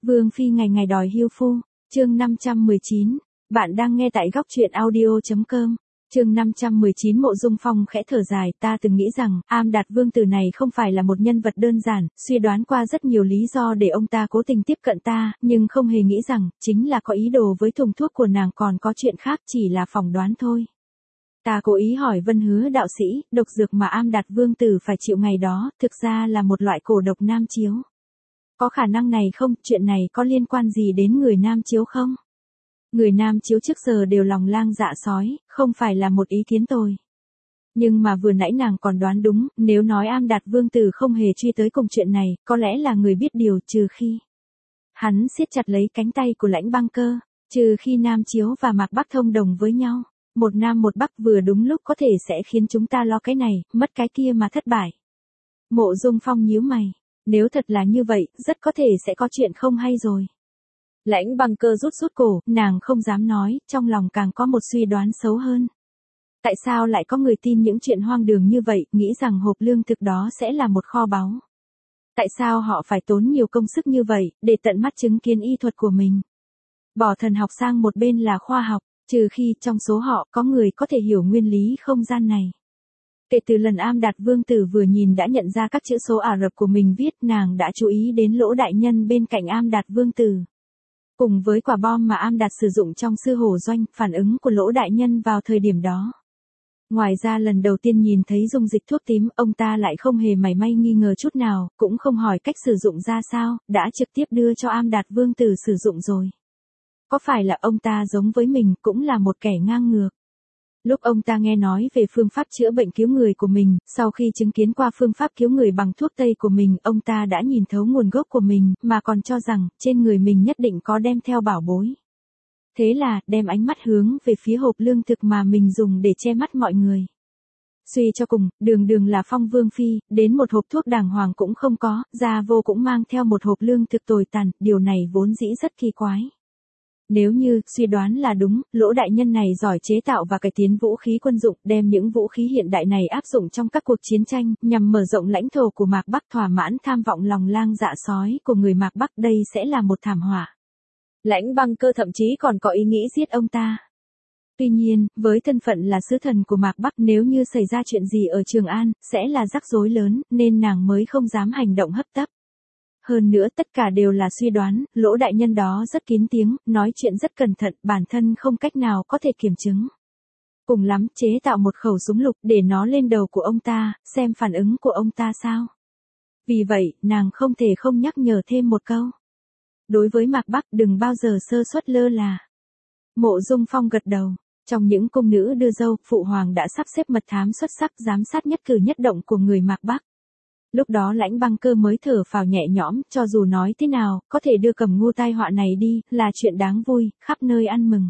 Vương phi ngày ngày đòi hưu phu, chương 519, bạn đang nghe tại góc truyện audio.com. Chương 519 Mộ Dung Phong khẽ thở dài, ta từng nghĩ rằng, Am Đạt Vương tử này không phải là một nhân vật đơn giản, suy đoán qua rất nhiều lý do để ông ta cố tình tiếp cận ta, nhưng không hề nghĩ rằng, chính là có ý đồ với thùng thuốc của nàng còn có chuyện khác chỉ là phỏng đoán thôi. Ta cố ý hỏi Vân Hứa đạo sĩ, độc dược mà Am Đạt Vương tử phải chịu ngày đó, thực ra là một loại cổ độc nam chiếu. Có khả năng này không, chuyện này có liên quan gì đến người nam chiếu không? Người nam chiếu trước giờ đều lòng lang dạ sói, không phải là một ý kiến tồi. Nhưng mà vừa nãy nàng còn đoán đúng, nếu nói Am Đạt Vương tử không hề truy tới cùng chuyện này, có lẽ là người biết điều, trừ khi hắn siết chặt lấy cánh tay của Lãnh Băng Cơ, trừ khi Nam Chiếu và Mạc Bắc thông đồng với nhau, một Nam một Bắc vừa đúng lúc có thể sẽ khiến chúng ta lo cái này, mất cái kia mà thất bại. Mộ Dung Phong nhíu mày, nếu thật là như vậy, rất có thể sẽ có chuyện không hay rồi. Lãnh Băng Cơ rút cổ, nàng không dám nói, trong lòng càng có một suy đoán xấu hơn. Tại sao lại có người tin những chuyện hoang đường như vậy, nghĩ rằng hộp lương thực đó sẽ là một kho báu? Tại sao họ phải tốn nhiều công sức như vậy, để tận mắt chứng kiến y thuật của mình? Bỏ thần học sang một bên là khoa học, trừ khi trong số họ có người có thể hiểu nguyên lý không gian này. Kể từ lần Am Đạt Vương tử vừa nhìn đã nhận ra các chữ số Ả Rập của mình viết, nàng đã chú ý đến Lỗ đại nhân bên cạnh Am Đạt Vương tử. Cùng với quả bom mà Am Đạt sử dụng trong sư hổ doanh, phản ứng của Lỗ đại nhân vào thời điểm đó. Ngoài ra lần đầu tiên nhìn thấy dung dịch thuốc tím, ông ta lại không hề mảy may nghi ngờ chút nào, cũng không hỏi cách sử dụng ra sao, đã trực tiếp đưa cho Am Đạt Vương tử sử dụng rồi. Có phải là ông ta giống với mình cũng là một kẻ ngang ngược? Lúc ông ta nghe nói về phương pháp chữa bệnh cứu người của mình, sau khi chứng kiến qua phương pháp cứu người bằng thuốc tây của mình, ông ta đã nhìn thấu nguồn gốc của mình, mà còn cho rằng, trên người mình nhất định có đem theo bảo bối. Thế là, đem ánh mắt hướng về phía hộp lương thực mà mình dùng để che mắt mọi người. Suy cho cùng, đường là Phong Vương phi, đến một hộp thuốc đàng hoàng cũng không có, Gia Vô cũng mang theo một hộp lương thực tồi tàn, điều này vốn dĩ rất kỳ quái. Nếu như, suy đoán là đúng, Lỗ đại nhân này giỏi chế tạo và cải tiến vũ khí quân dụng, đem những vũ khí hiện đại này áp dụng trong các cuộc chiến tranh, nhằm mở rộng lãnh thổ của Mạc Bắc, thỏa mãn tham vọng lòng lang dạ sói của người Mạc Bắc, đây sẽ là một thảm họa. Lãnh Băng Cơ thậm chí còn có ý nghĩ giết ông ta. Tuy nhiên, với thân phận là sứ thần của Mạc Bắc, nếu như xảy ra chuyện gì ở Trường An, sẽ là rắc rối lớn, nên nàng mới không dám hành động hấp tấp. Hơn nữa tất cả đều là suy đoán, Lỗ đại nhân đó rất kín tiếng, nói chuyện rất cẩn thận, bản thân không cách nào có thể kiểm chứng. Cùng lắm, chế tạo một khẩu súng lục để nó lên đầu của ông ta, xem phản ứng của ông ta sao. Vì vậy, nàng không thể không nhắc nhở thêm một câu. Đối với Mạc Bắc, đừng bao giờ sơ suất lơ là. Mộ Dung Phong gật đầu. Trong những cung nữ đưa dâu, Phụ Hoàng đã sắp xếp mật thám xuất sắc giám sát nhất cử nhất động của người Mạc Bắc. Lúc đó Lãnh Băng Cơ mới thở phào nhẹ nhõm, cho dù nói thế nào, có thể đưa Cầm Ngu tai họa này đi, là chuyện đáng vui, khắp nơi ăn mừng.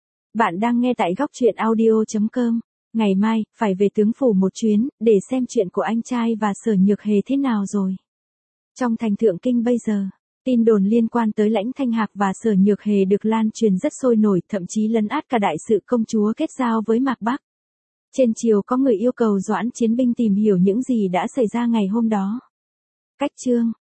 Bạn đang nghe tại góc truyện audio.com. Ngày mai, phải về tướng phủ một chuyến, để xem chuyện của anh trai và Sở Nhược Hề thế nào rồi. Trong thành Thượng Kinh bây giờ, tin đồn liên quan tới Lãnh Thanh Hạc và Sở Nhược Hề được lan truyền rất sôi nổi, thậm chí lấn át cả đại sự công chúa kết giao với Mạc Bắc. Trên triều có người yêu cầu Doãn Chiến Binh tìm hiểu những gì đã xảy ra ngày hôm đó. Cách chương